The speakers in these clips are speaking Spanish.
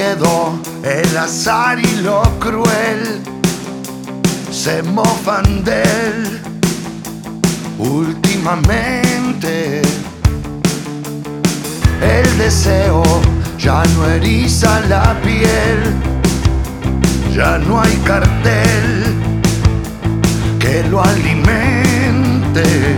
miedo, el azar y lo cruel se mofan de él últimamente. El deseo ya no eriza la piel, ya no hay cartel que lo alimente.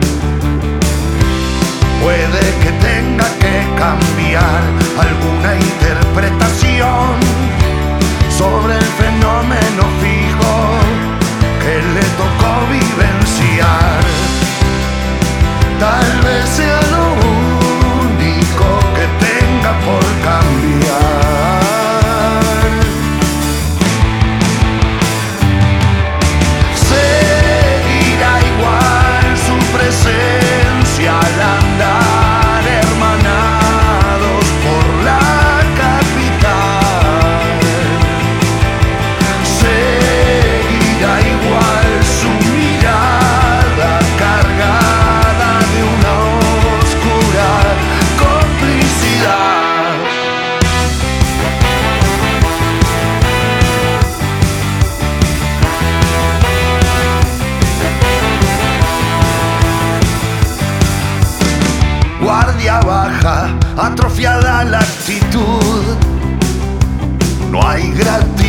Puede que tenga que cambiar alguna interpretación sobre el fenómeno fijo que le tocó vivenciar. Tal vez sea lo único que tenga por cambiar. Seguirá igual su presencia al andar hermanados por la capital. Seguirá igual su mirada cargada de una oscura complicidad. Guardia baja, atrofiada la actitud, no hay gratitud.